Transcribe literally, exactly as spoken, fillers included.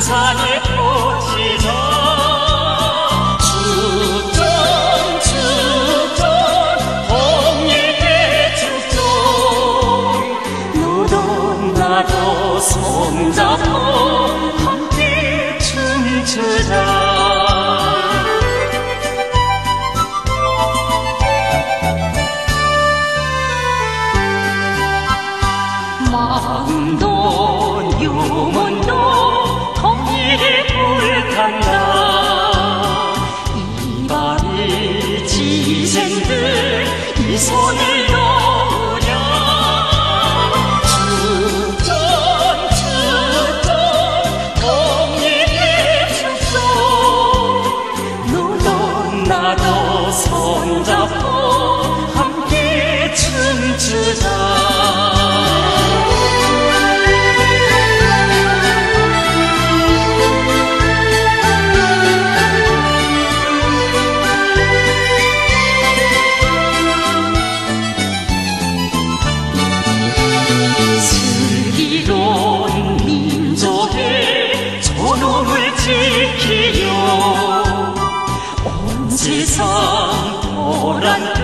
산에 꽂히자 축전 축전 홍일대 축전 너도 나도 손잡고 함께 춤추자 마음도 영혼도 통일에 불탄다 이발이 지생들 이 손을 놓으랴 축전 축전 통일의 축전 너도 나도 손잡고 함께 춤추자 지키려 온 세상 보란